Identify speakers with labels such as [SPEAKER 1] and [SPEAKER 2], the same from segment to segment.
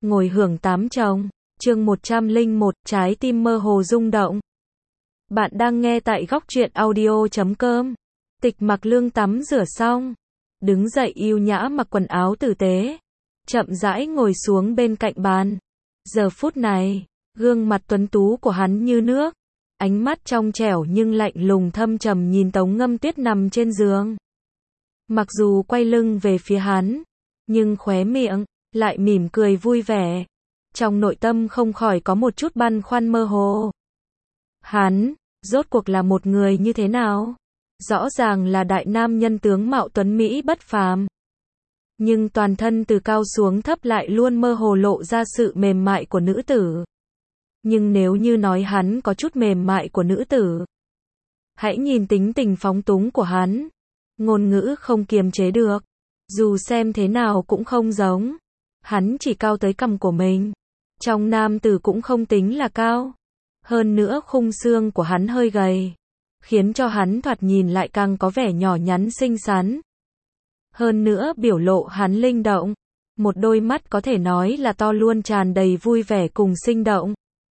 [SPEAKER 1] ngồi hưởng tám chồng. Chương 101, trái tim mơ hồ rung động. Bạn đang nghe tại góc truyện audio.com. Tịch Mặc Lương tắm rửa xong, đứng dậy yêu nhã mặc quần áo tử tế, chậm rãi ngồi xuống bên cạnh bàn. Giờ phút này, gương mặt tuấn tú của hắn như nước, ánh mắt trong trẻo nhưng lạnh lùng thâm trầm nhìn Tống Ngâm Tuyết nằm trên giường. Mặc dù quay lưng về phía hắn, nhưng khóe miệng lại mỉm cười vui vẻ. Trong nội tâm không khỏi có một chút băn khoăn mơ hồ. Hắn, rốt cuộc là một người như thế nào? Rõ ràng là đại nam nhân tướng mạo tuấn Mỹ bất phàm. Nhưng toàn thân từ cao xuống thấp lại luôn mơ hồ lộ ra sự mềm mại của nữ tử. Nhưng nếu như nói hắn có chút mềm mại của nữ tử, hãy nhìn tính tình phóng túng của hắn. Ngôn ngữ không kiềm chế được. Dù xem thế nào cũng không giống. Hắn chỉ cao tới cằm của mình. Trong nam tử cũng không tính là cao. Hơn nữa khung xương của hắn hơi gầy, khiến cho hắn thoạt nhìn lại càng có vẻ nhỏ nhắn xinh xắn. Hơn nữa biểu lộ hắn linh động. Một đôi mắt có thể nói là to luôn tràn đầy vui vẻ cùng sinh động.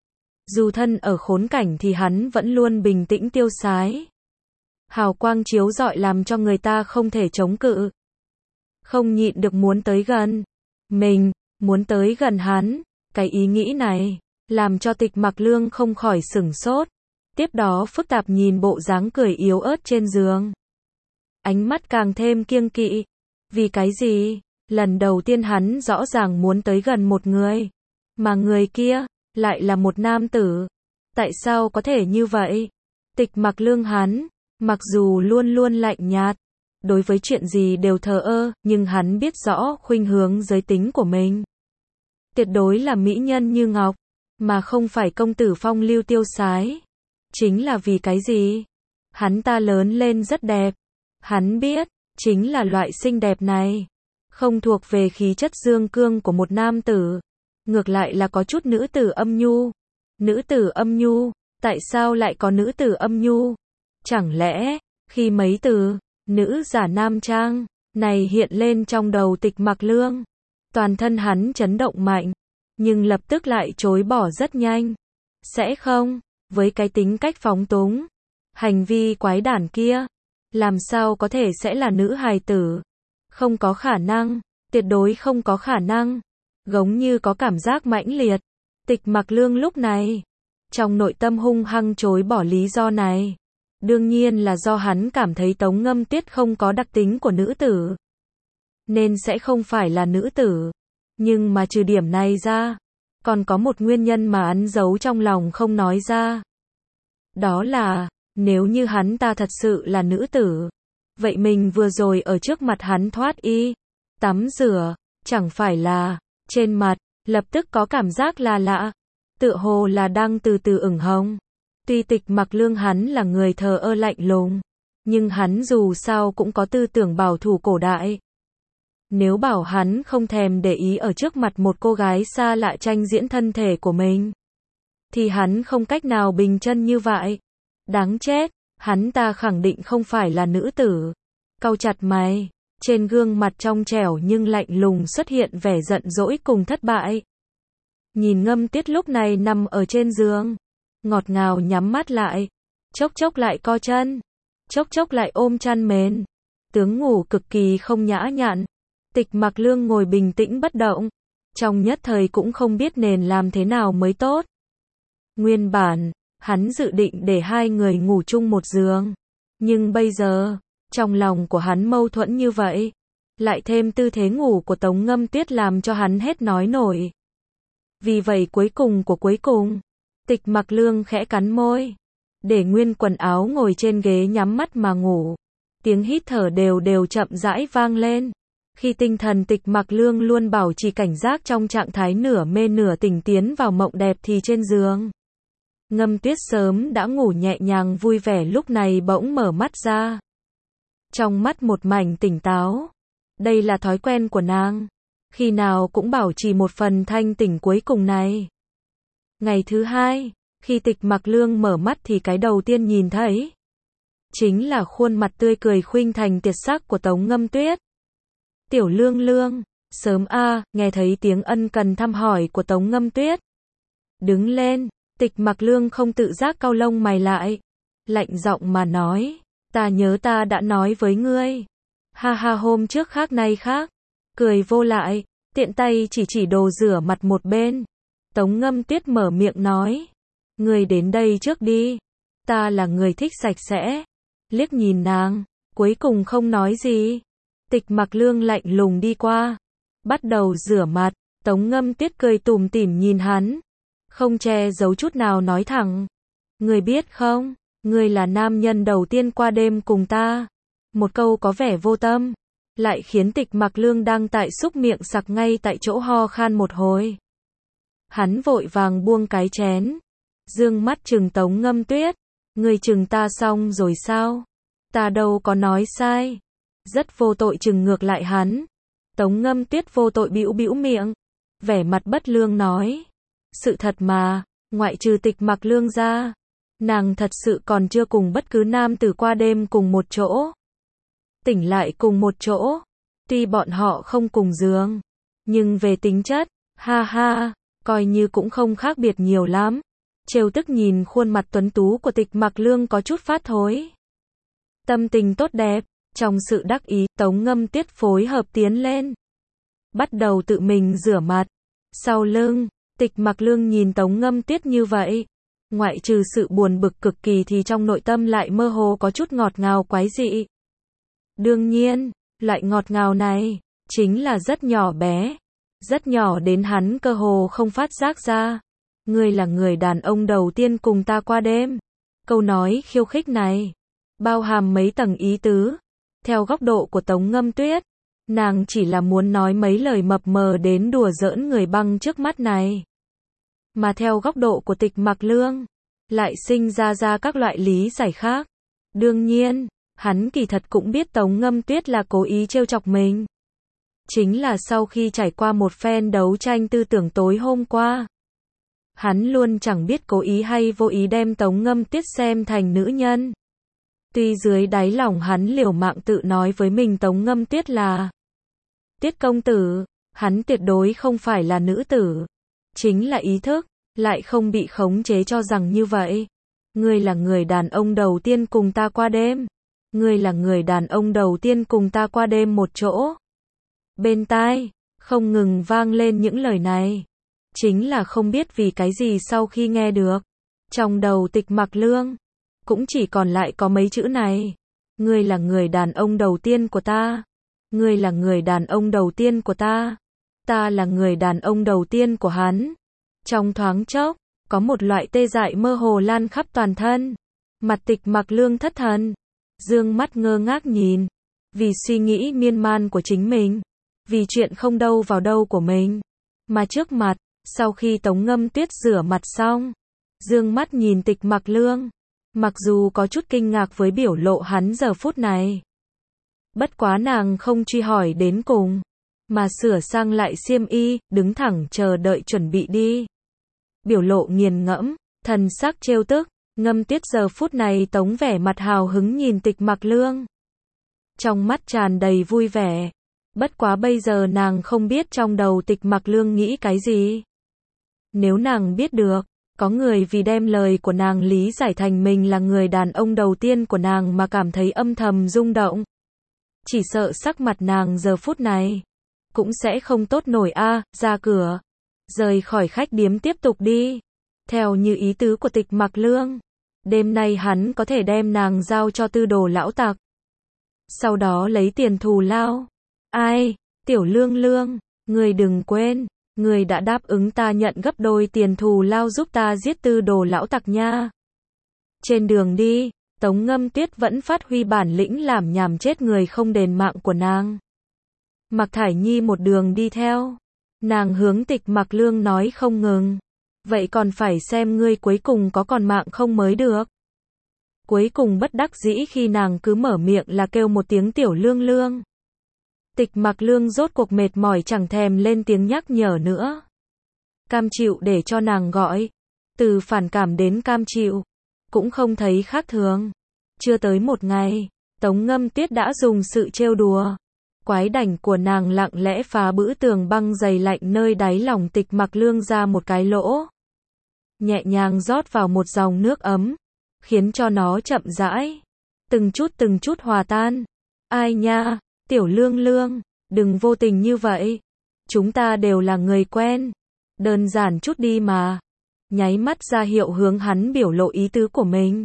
[SPEAKER 1] Dù thân ở khốn cảnh thì hắn vẫn luôn bình tĩnh tiêu sái. Hào quang chiếu rọi làm cho người ta không thể chống cự. Không nhịn được muốn tới gần. Mình, muốn tới gần hắn. Cái ý nghĩ này, làm cho Tịch Mặc Lương không khỏi sửng sốt. Tiếp đó phức tạp nhìn bộ dáng cười yếu ớt trên giường. Ánh mắt càng thêm kiêng kỵ. Vì cái gì? Lần đầu tiên hắn rõ ràng muốn tới gần một người. Mà người kia, lại là một nam tử. Tại sao có thể như vậy? Tịch Mặc Lương hắn, mặc dù luôn luôn lạnh nhạt, đối với chuyện gì đều thờ ơ, nhưng hắn biết rõ khuynh hướng giới tính của mình. Tuyệt đối là mỹ nhân như ngọc, mà không phải công tử phong lưu tiêu sái. Chính là vì cái gì? Hắn ta lớn lên rất đẹp. Hắn biết, chính là loại xinh đẹp này, không thuộc về khí chất dương cương của một nam tử. Ngược lại là có chút nữ tử âm nhu. Nữ tử âm nhu, tại sao lại có nữ tử âm nhu? Chẳng lẽ, khi mấy từ, nữ giả nam trang, này hiện lên trong đầu Tịch Mặc Lương, toàn thân hắn chấn động mạnh, nhưng lập tức lại chối bỏ rất nhanh. Sẽ không, với cái tính cách phóng túng, hành vi quái đản kia, làm sao có thể sẽ là nữ hài tử? Không có khả năng, tuyệt đối không có khả năng. Giống như có cảm giác mãnh liệt. Tịch Mặc Lương lúc này, trong nội tâm hung hăng chối bỏ lý do này. Đương nhiên là do hắn cảm thấy Tống Ngâm Tuyết không có đặc tính của nữ tử, nên sẽ không phải là nữ tử. Nhưng mà trừ điểm này ra, còn có một nguyên nhân mà hắn giấu trong lòng không nói ra. Đó là, nếu như hắn ta thật sự là nữ tử, vậy mình vừa rồi ở trước mặt hắn thoát y, tắm rửa, chẳng phải là, trên mặt, lập tức có cảm giác là lạ, tựa hồ là đang từ từ ửng hồng. Tuy Tịch Mặc Lương hắn là người thờ ơ lạnh lùng, nhưng hắn dù sao cũng có tư tưởng bảo thủ cổ đại. Nếu bảo hắn không thèm để ý ở trước mặt một cô gái xa lạ tranh diễn thân thể của mình, thì hắn không cách nào bình chân như vậy. Đáng chết, hắn ta khẳng định không phải là nữ tử. Cau chặt mày, trên gương mặt trong trẻo nhưng lạnh lùng xuất hiện vẻ giận dỗi cùng thất bại. Nhìn Ngâm Tuyết lúc này nằm ở trên giường, ngọt ngào nhắm mắt lại, chốc chốc lại co chân, chốc chốc lại ôm chăn mền, tướng ngủ cực kỳ không nhã nhặn. Tịch Mặc Lương ngồi bình tĩnh bất động, trong nhất thời cũng không biết nên làm thế nào mới tốt. Nguyên bản, hắn dự định để hai người ngủ chung một giường, nhưng bây giờ, trong lòng của hắn mâu thuẫn như vậy, lại thêm tư thế ngủ của Tống Ngâm Tuyết làm cho hắn hết nói nổi. Vì vậy cuối cùng, Tịch Mặc Lương khẽ cắn môi, để nguyên quần áo ngồi trên ghế nhắm mắt mà ngủ. Tiếng hít thở đều đều chậm rãi vang lên. Khi tinh thần Tịch Mặc Lương luôn bảo trì cảnh giác trong trạng thái nửa mê nửa tỉnh tiến vào mộng đẹp thì trên giường, Ngâm Tuyết sớm đã ngủ nhẹ nhàng vui vẻ lúc này bỗng mở mắt ra. Trong mắt một mảnh tỉnh táo. Đây là thói quen của nàng, khi nào cũng bảo trì một phần thanh tỉnh cuối cùng này. Ngày thứ hai, khi Tịch Mặc Lương mở mắt thì cái đầu tiên nhìn thấy chính là khuôn mặt tươi cười khuynh thành tuyệt sắc của Tống Ngâm Tuyết. Tiểu Lương Lương, Sớm a, nghe thấy tiếng ân cần thăm hỏi của Tống Ngâm Tuyết. Đứng lên, Tịch Mặc Lương không tự giác cau lông mày lại. Lạnh giọng mà nói, ta nhớ ta đã nói với ngươi. Ha ha, hôm trước khác nay khác. Cười vô lại, tiện tay chỉ đồ rửa mặt một bên. Tống Ngâm Tuyết mở miệng nói, ngươi đến đây trước đi. Ta là người thích sạch sẽ. Liếc nhìn nàng, cuối cùng không nói gì. Tịch Mặc Lương lạnh lùng đi qua, bắt đầu rửa mặt. Tống Ngâm Tuyết cười tủm tỉm nhìn hắn, không che giấu chút nào nói thẳng, ngươi biết không, ngươi là nam nhân đầu tiên qua đêm cùng ta. Một câu có vẻ vô tâm, lại khiến Tịch Mặc Lương đang tại xúc miệng sặc ngay tại chỗ ho khan một hồi. Hắn vội vàng buông cái chén, dương mắt trừng Tống Ngâm Tuyết, ngươi trừng ta xong rồi sao? Ta đâu có nói sai. Rất vô tội trừng ngược lại hắn. Tống Ngâm Tuyết vô tội bĩu bĩu miệng, vẻ mặt bất lương nói, sự thật mà, ngoại trừ Tịch Mặc Lương ra, nàng thật sự còn chưa cùng bất cứ nam tử qua đêm cùng một chỗ, tỉnh lại cùng một chỗ. Tuy bọn họ không cùng giường, nhưng về tính chất, ha ha, coi như cũng không khác biệt nhiều lắm. Trêu tức nhìn khuôn mặt tuấn tú của Tịch Mặc Lương có chút phát thối. Tâm tình tốt đẹp, trong sự đắc ý, Tống Ngâm Tuyết phối hợp tiến lên, bắt đầu tự mình rửa mặt. Sau lưng, Tịch Mặc Lương nhìn Tống Ngâm Tuyết như vậy, ngoại trừ sự buồn bực cực kỳ thì trong nội tâm lại mơ hồ có chút ngọt ngào quái dị. Đương nhiên, loại ngọt ngào này chính là rất nhỏ bé, rất nhỏ đến hắn cơ hồ không phát giác ra. Ngươi là người đàn ông đầu tiên cùng ta qua đêm. Câu nói khiêu khích này bao hàm mấy tầng ý tứ. Theo góc độ của Tống Ngâm Tuyết, nàng chỉ là muốn nói mấy lời mập mờ đến đùa giỡn người băng trước mắt này. Mà theo góc độ của Tịch Mặc Lương, lại sinh ra các loại lý giải khác. Đương nhiên, hắn kỳ thật cũng biết Tống Ngâm Tuyết là cố ý trêu chọc mình. Chính là sau khi trải qua một phen đấu tranh tư tưởng tối hôm qua, hắn luôn chẳng biết cố ý hay vô ý đem Tống Ngâm Tuyết xem thành nữ nhân. Tuy dưới đáy lòng hắn liều mạng tự nói với mình Tống Ngâm Tuyết là Tuyết công tử, hắn tuyệt đối không phải là nữ tử. Chính là ý thức, lại không bị khống chế cho rằng như vậy. Ngươi là người đàn ông đầu tiên cùng ta qua đêm. Ngươi là người đàn ông đầu tiên cùng ta qua đêm một chỗ. Bên tai, không ngừng vang lên những lời này. Chính là không biết vì cái gì sau khi nghe được, trong đầu Tịch Mặc Lương cũng chỉ còn lại có mấy chữ này. Ngươi là người đàn ông đầu tiên của ta. Ngươi là người đàn ông đầu tiên của ta. Ta là người đàn ông đầu tiên của hắn. Trong thoáng chốc, có một loại tê dại mơ hồ lan khắp toàn thân. Mặt Tịch Mặc Lương thất thần, dương mắt ngơ ngác nhìn, vì suy nghĩ miên man của chính mình, vì chuyện không đâu vào đâu của mình. Mà trước mặt, sau khi Tống Ngâm Tuyết rửa mặt xong, dương mắt nhìn Tịch Mặc Lương, mặc dù có chút kinh ngạc với biểu lộ hắn giờ phút này. Bất quá nàng không truy hỏi đến cùng, mà sửa sang lại xiêm y, đứng thẳng chờ đợi chuẩn bị đi. Biểu lộ nghiền ngẫm, thần sắc trêu tức. Ngâm Tuyết giờ phút này tống vẻ mặt hào hứng nhìn Tịch Mặc Lương, trong mắt tràn đầy vui vẻ. Bất quá bây giờ nàng không biết trong đầu Tịch Mặc Lương nghĩ cái gì. Nếu nàng biết được, có người vì đem lời của nàng lý giải thành mình là người đàn ông đầu tiên của nàng mà cảm thấy âm thầm rung động, chỉ sợ sắc mặt nàng giờ phút này cũng sẽ không tốt nổi a. Ra cửa, rời khỏi khách điếm tiếp tục đi. Theo như ý tứ của Tịch Mặc Lương, đêm nay hắn có thể đem nàng giao cho Tư Đồ lão tặc, sau đó lấy tiền thù lao. Ai, Tiểu Lương Lương, ngươi đừng quên, ngươi đã đáp ứng ta nhận gấp đôi tiền thù lao giúp ta giết Tư Đồ lão tặc nha. Trên đường đi, Tống Ngâm Tuyết vẫn phát huy bản lĩnh làm nhảm chết người không đền mạng của nàng. Mạc Thải Nhi một đường đi theo, nàng hướng Tịch Mặc Lương nói không ngừng, vậy còn phải xem ngươi cuối cùng có còn mạng không mới được. Cuối cùng bất đắc dĩ khi nàng cứ mở miệng là kêu một tiếng Tiểu Lương Lương. Tịch Mặc Lương rốt cuộc mệt mỏi chẳng thèm lên tiếng nhắc nhở nữa, cam chịu để cho nàng gọi. Từ phản cảm đến cam chịu, cũng không thấy khác thường. Chưa tới một ngày, Tống Ngâm Tuyết đã dùng sự trêu đùa, Quái đảnh của nàng lặng lẽ phá bức tường băng dày lạnh nơi đáy lòng Tịch Mặc Lương ra một cái lỗ. Nhẹ nhàng rót vào một dòng nước ấm, khiến cho nó chậm rãi, từng chút hòa tan. Ai nha, Tiểu Lương Lương, đừng vô tình như vậy. Chúng ta đều là người quen. Đơn giản chút đi mà. Nháy mắt ra hiệu hướng hắn biểu lộ ý tứ của mình.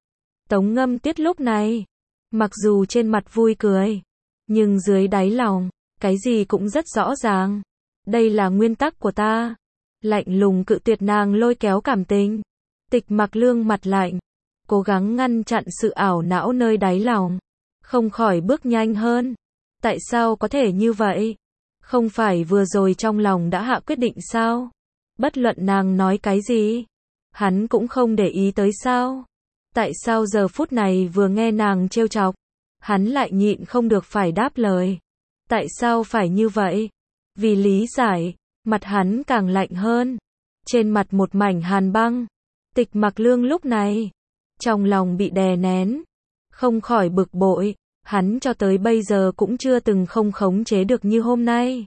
[SPEAKER 1] Tống Ngâm Tuyết lúc này, mặc dù trên mặt vui cười, nhưng dưới đáy lòng, cái gì cũng rất rõ ràng. Đây là nguyên tắc của ta. Lạnh lùng cự tuyệt nàng lôi kéo cảm tình. Tịch Mặc Lương mặt lạnh, cố gắng ngăn chặn sự ảo não nơi đáy lòng, không khỏi bước nhanh hơn. Tại sao có thể như vậy? Không phải vừa rồi trong lòng đã hạ quyết định sao? Bất luận nàng nói cái gì, hắn cũng không để ý tới sao? Tại sao giờ phút này vừa nghe nàng trêu chọc, hắn lại nhịn không được phải đáp lời? Tại sao phải như vậy? Vì lý giải, mặt hắn càng lạnh hơn. Trên mặt một mảnh hàn băng. Tịch Mặc Lương lúc này, trong lòng bị đè nén, không khỏi bực bội. Hắn cho tới bây giờ cũng chưa từng không khống chế được như hôm nay.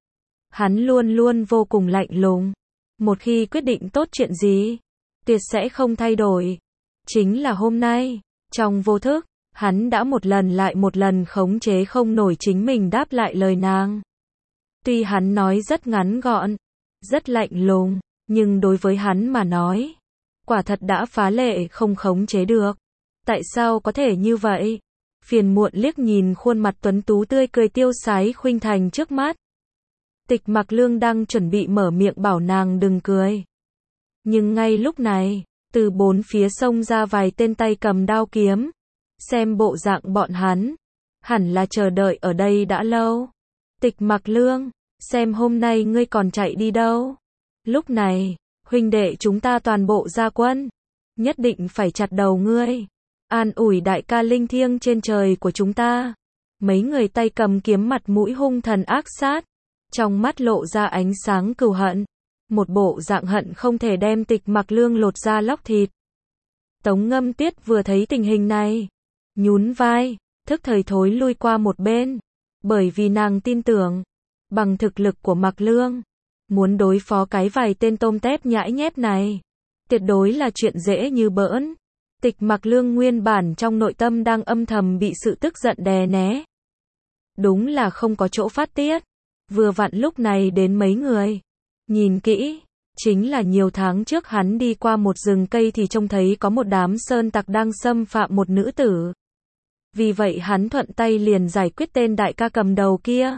[SPEAKER 1] Hắn luôn luôn vô cùng lạnh lùng. Một khi quyết định tốt chuyện gì, tuyệt sẽ không thay đổi. Chính là hôm nay, trong vô thức, hắn đã một lần lại một lần khống chế không nổi chính mình đáp lại lời nàng. Tuy hắn nói rất ngắn gọn, rất lạnh lùng, nhưng đối với hắn mà nói, quả thật đã phá lệ không khống chế được. Tại sao có thể như vậy? Phiền muộn liếc nhìn khuôn mặt tuấn tú tươi cười tiêu sái khuynh thành trước mắt. Tịch Mặc Lương đang chuẩn bị mở miệng bảo nàng đừng cười. Nhưng ngay lúc này, từ bốn phía xông ra vài tên tay cầm đao kiếm. Xem bộ dạng bọn hắn, hẳn là chờ đợi ở đây đã lâu. Tịch Mặc Lương, xem hôm nay ngươi còn chạy đi đâu? Lúc này, huynh đệ chúng ta toàn bộ ra quân, nhất định phải chặt đầu ngươi. An ủi đại ca linh thiêng trên trời của chúng ta. Mấy người tay cầm kiếm mặt mũi hung thần ác sát, trong mắt lộ ra ánh sáng cừu hận, một bộ dạng hận không thể đem Tịch Mặc Lương lột da lóc thịt. Tống Ngâm Tuyết vừa thấy tình hình này, nhún vai, thức thời thối lui qua một bên, bởi vì nàng tin tưởng, bằng thực lực của Mặc Lương, muốn đối phó cái vài tên tôm tép nhãi nhép này, tuyệt đối là chuyện dễ như bỡn. Tịch Mặc Lương nguyên bản trong nội tâm đang âm thầm bị sự tức giận đè né. Đúng là không có chỗ phát tiết. Vừa vặn lúc này đến mấy người. Nhìn kỹ, chính là nhiều tháng trước hắn đi qua một rừng cây thì trông thấy có một đám sơn tặc đang xâm phạm một nữ tử. Vì vậy hắn thuận tay liền giải quyết tên đại ca cầm đầu kia.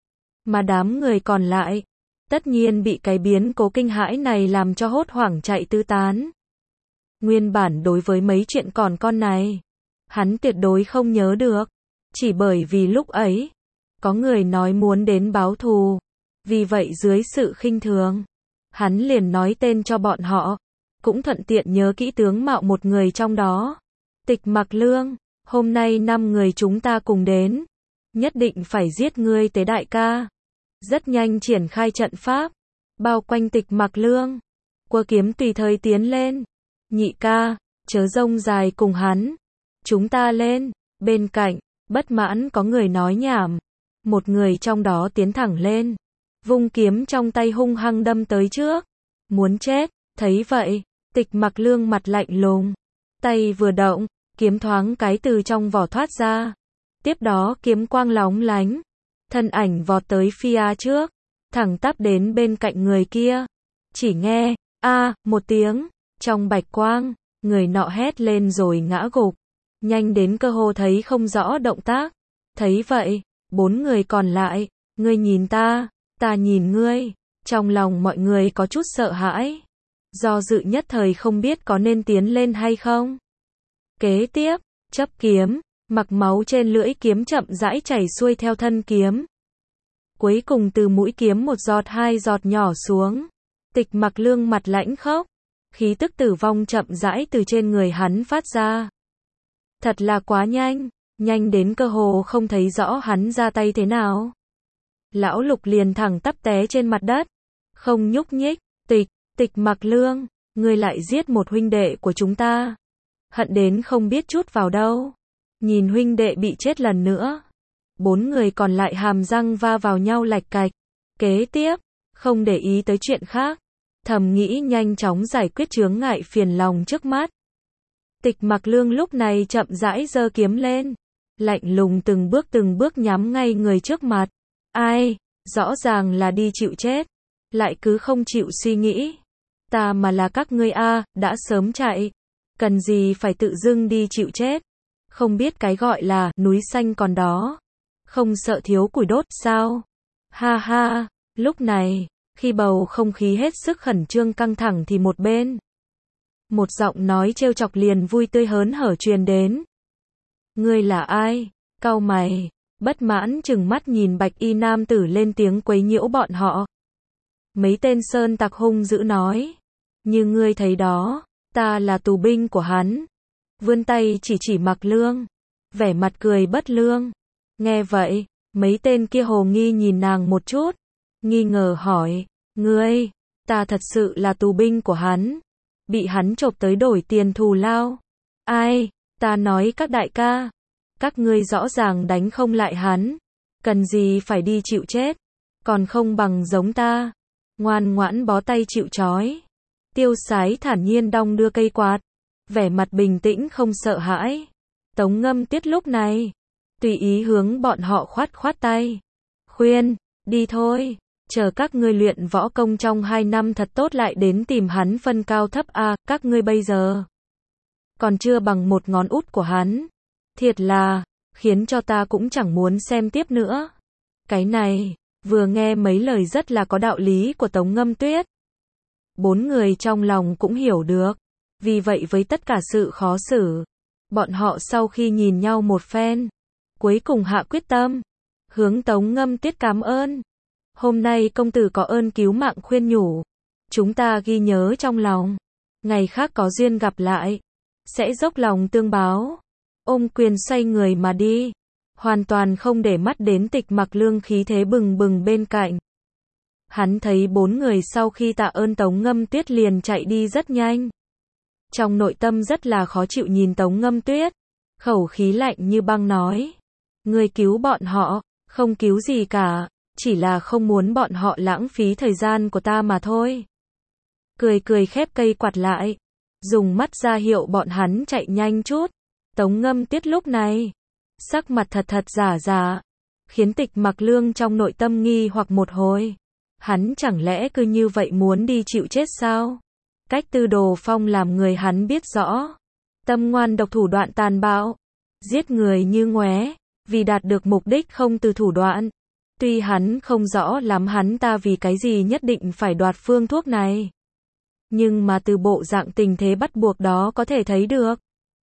[SPEAKER 1] Mà đám người còn lại, tất nhiên bị cái biến cố kinh hãi này làm cho hốt hoảng chạy tứ tán. Nguyên bản đối với mấy chuyện còn con này, hắn tuyệt đối không nhớ được. Chỉ bởi vì lúc ấy, có người nói muốn đến báo thù. Vì vậy dưới sự khinh thường, hắn liền nói tên cho bọn họ. Cũng thuận tiện nhớ kỹ tướng mạo một người trong đó. Tịch Mặc Lương, hôm nay 5 người chúng ta cùng đến. Nhất định phải giết ngươi tế đại ca. Rất nhanh triển khai trận pháp, bao quanh Tịch Mặc Lương. Quơ kiếm tùy thời tiến lên. Nhị ca, chớ rông dài cùng hắn. Chúng ta lên. Bên cạnh, bất mãn có người nói nhảm. Một người trong đó tiến thẳng lên, vung kiếm trong tay hung hăng đâm tới trước. Muốn chết, thấy vậy, Tịch Mặc Lương mặt lạnh lùng. Tay vừa động, kiếm thoáng cái từ trong vỏ thoát ra. Tiếp đó kiếm quang lóng lánh. Thân ảnh vọt tới phía trước, thẳng tắp đến bên cạnh người kia. Chỉ nghe, một tiếng, trong bạch quang, người nọ hét lên rồi ngã gục. Nhanh đến cơ hồ thấy không rõ động tác. Thấy vậy, 4 người còn lại, ngươi nhìn ta nhìn ngươi. Trong lòng mọi người có chút sợ hãi. Do dự nhất thời không biết có nên tiến lên hay không. Kế tiếp, chấp kiếm, mặc máu trên lưỡi kiếm chậm rãi chảy xuôi theo thân kiếm. Cuối cùng từ mũi kiếm một giọt 2 giọt nhỏ xuống. Tịch Mặc Lương mặt lãnh khốc. Khí tức tử vong chậm rãi từ trên người hắn phát ra. Thật là quá nhanh, nhanh đến cơ hồ không thấy rõ hắn ra tay thế nào. Lão Lục liền thẳng tắp té trên mặt đất, không nhúc nhích. Tịch Mặc Lương, ngươi lại giết một huynh đệ của chúng ta. Hận đến không biết chút vào đâu. Nhìn huynh đệ bị chết lần nữa, 4 người còn lại hàm răng va vào nhau lạch cạch. Kế tiếp, không để ý tới chuyện khác, thầm nghĩ nhanh chóng giải quyết chướng ngại phiền lòng trước mắt. Tịch Mặc Lương lúc này chậm rãi giơ kiếm lên, lạnh lùng từng bước nhắm ngay người trước mặt. Ai, rõ ràng là đi chịu chết, lại cứ không chịu suy nghĩ. Ta mà là các ngươi đã sớm chạy, cần gì phải tự dưng đi chịu chết. Không biết cái gọi là núi xanh còn đó, không sợ thiếu củi đốt sao? Ha ha, lúc này, khi bầu không khí hết sức khẩn trương căng thẳng thì một bên, một giọng nói trêu chọc liền vui tươi hớn hở truyền đến. Ngươi là ai? Cau mày, bất mãn trừng mắt nhìn bạch y nam tử lên tiếng quấy nhiễu bọn họ. Mấy tên sơn tặc hung dữ nói, như ngươi thấy đó, ta là tù binh của hắn. Vươn tay chỉ Mặc Lương, vẻ mặt cười bất lương. Nghe vậy, mấy tên kia hồ nghi nhìn nàng một chút, nghi ngờ hỏi, ngươi, ta thật sự là tù binh của hắn, bị hắn chộp tới đổi tiền thù lao. Ai, ta nói các đại ca, các ngươi rõ ràng đánh không lại hắn, cần gì phải đi chịu chết, còn không bằng giống ta, ngoan ngoãn bó tay chịu trói. Tiêu Sái thản nhiên đong đưa cây quạt, vẻ mặt bình tĩnh không sợ hãi. Tống Ngâm Tuyết lúc này, tùy ý hướng bọn họ khoát tay, khuyên, đi thôi, chờ các ngươi luyện võ công trong 2 năm thật tốt lại đến tìm hắn phân cao thấp các ngươi bây giờ còn chưa bằng một ngón út của hắn. Thiệt là, khiến cho ta cũng chẳng muốn xem tiếp nữa. Cái này, vừa nghe mấy lời rất là có đạo lý của Tống Ngâm Tuyết. 4 người trong lòng cũng hiểu được. Vì vậy với tất cả sự khó xử, bọn họ sau khi nhìn nhau một phen, cuối cùng hạ quyết tâm, hướng Tống Ngâm Tuyết cảm ơn. Hôm nay công tử có ơn cứu mạng khuyên nhủ, chúng ta ghi nhớ trong lòng. Ngày khác có duyên gặp lại, sẽ dốc lòng tương báo. Ôm quyền xoay người mà đi, hoàn toàn không để mắt đến Tịch Mặc Lương khí thế bừng bừng bên cạnh. Hắn thấy 4 người sau khi tạ ơn Tống Ngâm Tuyết liền chạy đi rất nhanh. Trong nội tâm rất là khó chịu nhìn Tống Ngâm Tuyết, khẩu khí lạnh như băng nói, ngươi cứu bọn họ, không cứu gì cả, chỉ là không muốn bọn họ lãng phí thời gian của ta mà thôi. Cười khép cây quạt lại, dùng mắt ra hiệu bọn hắn chạy nhanh chút. Tống Ngâm Tuyết lúc này, sắc mặt thật giả, khiến Tịch Mặc Lương trong nội tâm nghi hoặc một hồi. Hắn chẳng lẽ cứ như vậy muốn đi chịu chết sao? Cách Tư Đồ Phong làm người hắn biết rõ. Tâm ngoan độc thủ đoạn tàn bạo, giết người như ngoé, vì đạt được mục đích không từ thủ đoạn. Tuy hắn không rõ lắm hắn ta vì cái gì nhất định phải đoạt phương thuốc này, nhưng mà từ bộ dạng tình thế bắt buộc đó có thể thấy được.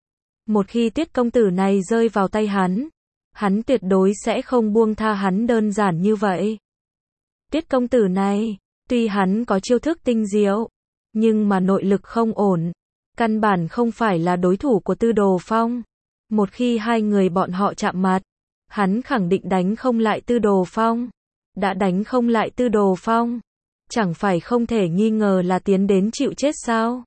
[SPEAKER 1] Một khi Tiết công tử này rơi vào tay hắn tuyệt đối sẽ không buông tha hắn đơn giản như vậy. Tiết công tử này, tuy hắn có chiêu thức tinh diệu, nhưng mà nội lực không ổn, căn bản không phải là đối thủ của Tư Đồ Phong. Một khi hai người bọn họ chạm mặt, hắn khẳng định đánh không lại Tư Đồ Phong. Đã đánh không lại Tư Đồ Phong, chẳng phải không thể nghi ngờ là tiến đến chịu chết sao?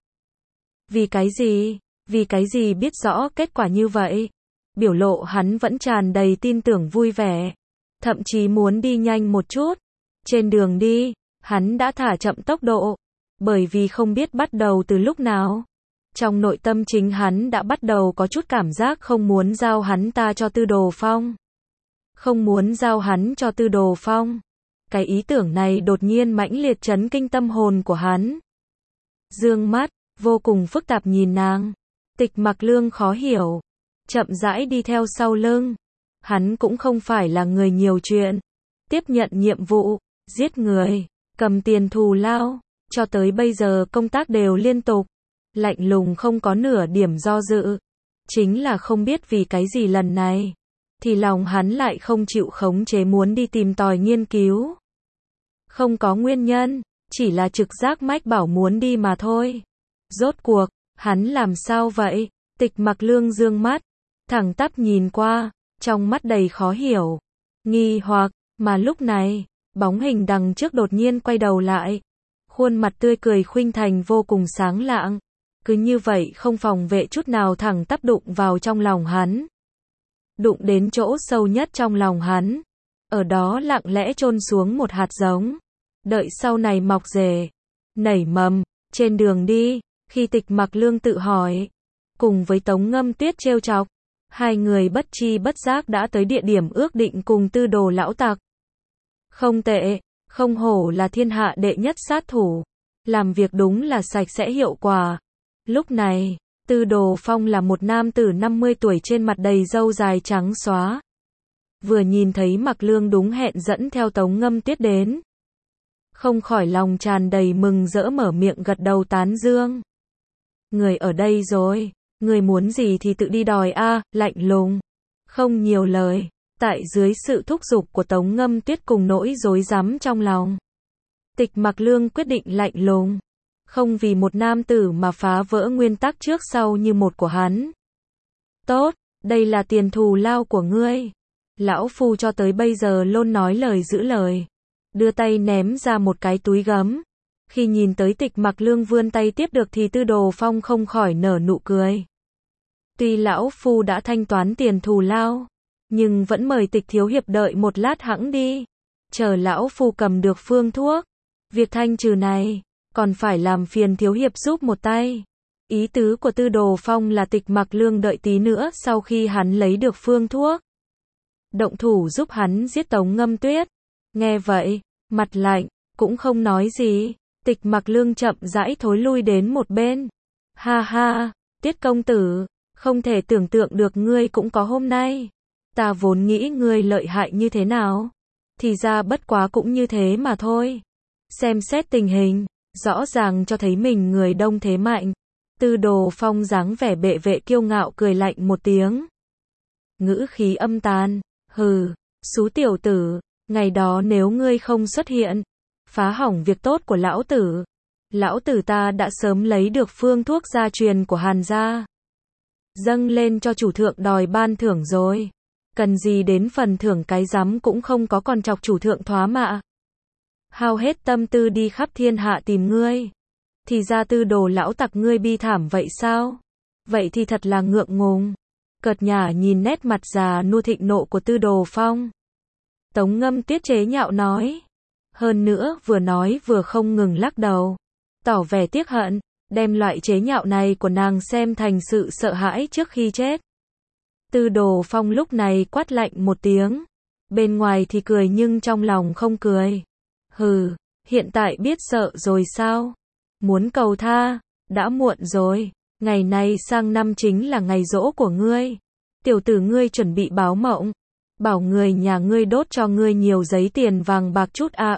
[SPEAKER 1] Vì cái gì? Vì cái gì biết rõ kết quả như vậy? Biểu lộ hắn vẫn tràn đầy tin tưởng vui vẻ, thậm chí muốn đi nhanh một chút. Trên đường đi, hắn đã thả chậm tốc độ, bởi vì không biết bắt đầu từ lúc nào. Trong nội tâm chính hắn đã bắt đầu có chút cảm giác không muốn giao hắn ta cho Tư Đồ Phong. Không muốn giao hắn cho Tư Đồ Phong. Cái ý tưởng này đột nhiên mãnh liệt chấn kinh tâm hồn của hắn. Dương mắt, vô cùng phức tạp nhìn nàng. Tịch Mặc Lương khó hiểu, chậm rãi đi theo sau lưng. Hắn cũng không phải là người nhiều chuyện. Tiếp nhận nhiệm vụ, giết người, cầm tiền thù lao, cho tới bây giờ công tác đều liên tục. Lạnh lùng không có nửa điểm do dự. Chính là không biết vì cái gì lần này, thì lòng hắn lại không chịu khống chế muốn đi tìm tòi nghiên cứu. Không có nguyên nhân, chỉ là trực giác mách bảo muốn đi mà thôi. Rốt cuộc, hắn làm sao vậy? Tịch Mặc Lương dương mắt, thẳng tắp nhìn qua, trong mắt đầy khó hiểu, nghi hoặc, mà lúc này, bóng hình đằng trước đột nhiên quay đầu lại. Khuôn mặt tươi cười khuynh thành vô cùng sáng lạng, cứ như vậy không phòng vệ chút nào thẳng tắp đụng vào trong lòng hắn. đụng đến chỗ sâu nhất trong lòng hắn. Ở đó lặng lẽ chôn xuống một hạt giống, đợi sau này mọc rễ, nảy mầm. Trên đường đi, khi Tịch Mặc Lương tự hỏi, cùng với Tống Ngâm Tuyết trêu chọc, hai người bất chi bất giác đã tới địa điểm ước định cùng Tư Đồ lão tặc. Không tệ, không hổ là thiên hạ đệ nhất sát thủ, làm việc đúng là sạch sẽ hiệu quả. Lúc này, Tư Đồ Phong là một nam tử 50 tuổi trên mặt đầy râu dài trắng xóa. Vừa nhìn thấy Mặc Lương đúng hẹn dẫn theo Tống Ngâm Tuyết đến, không khỏi lòng tràn đầy mừng rỡ mở miệng gật đầu tán dương. Người ở đây rồi, người muốn gì thì tự đi đòi a, lạnh lùng, không nhiều lời. Tại dưới sự thúc giục của Tống Ngâm Tuyết cùng nỗi rối rắm trong lòng, Tịch Mặc Lương quyết định lạnh lùng, không vì một nam tử mà phá vỡ nguyên tắc trước sau như một của hắn. Tốt, đây là tiền thù lao của ngươi. Lão phu cho tới bây giờ luôn nói lời giữ lời. Đưa tay ném ra một cái túi gấm. Khi nhìn tới Tịch Mặc Lương vươn tay tiếp được thì Tư Đồ Phong không khỏi nở nụ cười. Tuy lão phu đã thanh toán tiền thù lao, nhưng vẫn mời Tịch thiếu hiệp đợi một lát hẵng đi. Chờ lão phu cầm được phương thuốc. Việc thanh trừ này, còn phải làm phiền thiếu hiệp giúp một tay. Ý tứ của Tư Đồ Phong là Tịch Mặc Lương đợi tí nữa sau khi hắn lấy được phương thuốc, động thủ giúp hắn giết Tống Ngâm Tuyết. Nghe vậy, mặt lạnh, cũng không nói gì. Tịch Mặc Lương chậm rãi thối lui đến một bên. Ha ha, Tiết công tử, không thể tưởng tượng được ngươi cũng có hôm nay. Ta vốn nghĩ ngươi lợi hại như thế nào, thì ra bất quá cũng như thế mà thôi. Xem xét tình hình, rõ ràng cho thấy mình người đông thế mạnh. Tư Đồ Phong dáng vẻ bệ vệ kiêu ngạo cười lạnh một tiếng. Ngữ khí âm tàn, hừ, xú tiểu tử, ngày đó nếu ngươi không xuất hiện, phá hỏng việc tốt của lão tử ta đã sớm lấy được phương thuốc gia truyền của Hàn gia, dâng lên cho chủ thượng đòi ban thưởng rồi. Cần gì đến phần thưởng cái rắm cũng không có, còn chọc chủ thượng thoá mạ. Hao hết tâm tư đi khắp thiên hạ tìm ngươi. Thì ra Tư Đồ lão tặc ngươi bi thảm vậy sao? Vậy thì thật là ngượng ngùng. Cợt nhả nhìn nét mặt già nua thịnh nộ của Tư Đồ Phong, Tống Ngâm Tuyết chế nhạo nói. Hơn nữa vừa nói vừa không ngừng lắc đầu, tỏ vẻ tiếc hận, đem loại chế nhạo này của nàng xem thành sự sợ hãi trước khi chết. Tư Đồ Phong lúc này quát lạnh một tiếng, bên ngoài thì cười nhưng trong lòng không cười. Hừ, hiện tại biết sợ rồi sao? Muốn cầu tha, đã muộn rồi, ngày này sang năm chính là ngày giỗ của ngươi. Tiểu tử ngươi chuẩn bị báo mộng, bảo người nhà ngươi đốt cho ngươi nhiều giấy tiền vàng bạc chút à,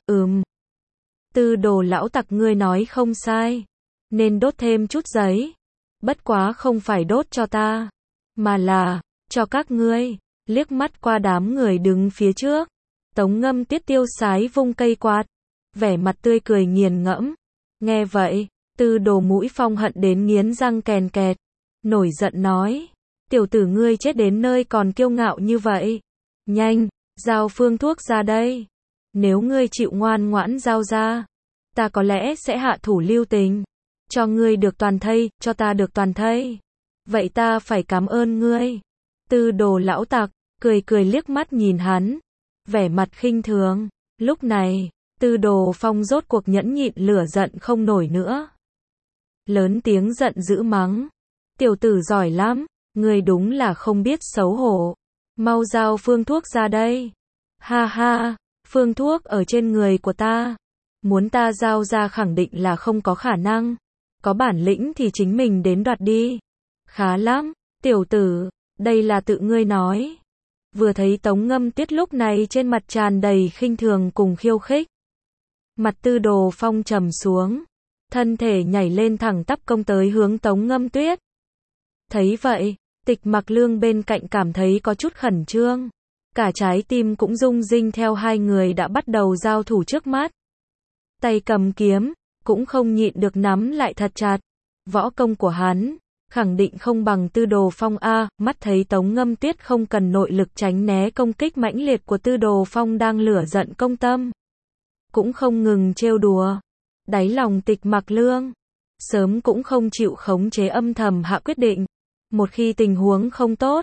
[SPEAKER 1] Tư Đồ lão tặc ngươi nói không sai, nên đốt thêm chút giấy. Bất quá không phải đốt cho ta, mà là cho các ngươi. Liếc mắt qua đám người đứng phía trước, Tống Ngâm Tuyết tiêu sái vung cây quạt, vẻ mặt tươi cười nghiền ngẫm. Nghe vậy, Tư Đồ mũi Phong hận đến nghiến răng kèn kẹt, nổi giận nói, tiểu tử ngươi chết đến nơi còn kiêu ngạo như vậy. Nhanh, giao phương thuốc ra đây. Nếu ngươi chịu ngoan ngoãn giao ra, ta có lẽ sẽ hạ thủ lưu tình, cho ngươi được toàn thây, cho ta được toàn thây. Vậy ta phải cảm ơn ngươi. Tư Đồ lão tặc, cười cười liếc mắt nhìn hắn, vẻ mặt khinh thường. Lúc này, Tư Đồ Phong rốt cuộc nhẫn nhịn lửa giận không nổi nữa. Lớn tiếng giận dữ mắng. Tiểu tử giỏi lắm, ngươi đúng là không biết xấu hổ. Mau giao phương thuốc ra đây. Ha ha, phương thuốc ở trên người của ta. Muốn ta giao ra khẳng định là không có khả năng. Có bản lĩnh thì chính mình đến đoạt đi. Khá lắm, tiểu tử, đây là tự ngươi nói. Vừa thấy Tống Ngâm Tuyết lúc này trên mặt tràn đầy khinh thường cùng khiêu khích. Mặt Tư Đồ Phong trầm xuống, thân thể nhảy lên thẳng tắp công tới hướng Tống Ngâm Tuyết. Thấy vậy, Tịch Mặc Lương bên cạnh cảm thấy có chút khẩn trương, cả trái tim cũng rung rinh theo hai người đã bắt đầu giao thủ trước mắt. Tay cầm kiếm, cũng không nhịn được nắm lại thật chặt. Võ công của hắn khẳng định không bằng Tư Đồ Phong a. Mắt thấy Tống Ngâm Tuyết không cần nội lực tránh né công kích mãnh liệt của Tư Đồ Phong đang lửa giận công tâm, cũng không ngừng trêu đùa. Đáy lòng Tịch Mặc Lương sớm cũng không chịu khống chế, âm thầm hạ quyết định, một khi tình huống không tốt,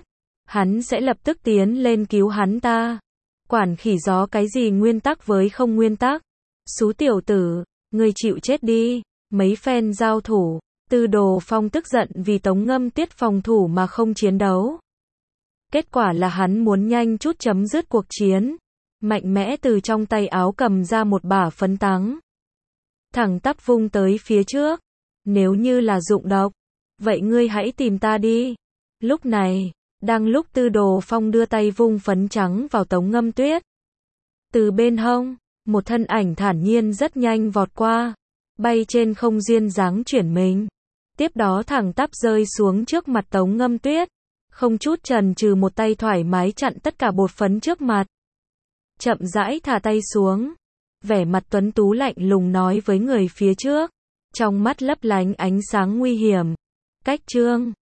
[SPEAKER 1] hắn sẽ lập tức tiến lên cứu hắn ta. Quản khỉ gió cái gì nguyên tắc với không nguyên tắc. Xú tiểu tử, ngươi chịu chết đi. Mấy phen giao thủ, Tư Đồ Phong tức giận vì Tống Ngâm Tuyết phòng thủ mà không chiến đấu. Kết quả là hắn muốn nhanh chút chấm dứt cuộc chiến. Mạnh mẽ từ trong tay áo cầm ra một bả phấn táng. Thẳng tắp vung tới phía trước. Nếu như là dụng độc, vậy ngươi hãy tìm ta đi. Lúc này, đang lúc Tư Đồ Phong đưa tay vung phấn trắng vào Tống Ngâm Tuyết. Từ bên hông, một thân ảnh thản nhiên rất nhanh vọt qua, bay trên không duyên dáng chuyển mình. Tiếp đó thẳng tắp rơi xuống trước mặt Tống Ngâm Tuyết, không chút chần chừ một tay thoải mái chặn tất cả bột phấn trước mặt. Chậm rãi thả tay xuống, vẻ mặt tuấn tú lạnh lùng nói với người phía trước, trong mắt lấp lánh ánh sáng nguy hiểm. Cách chương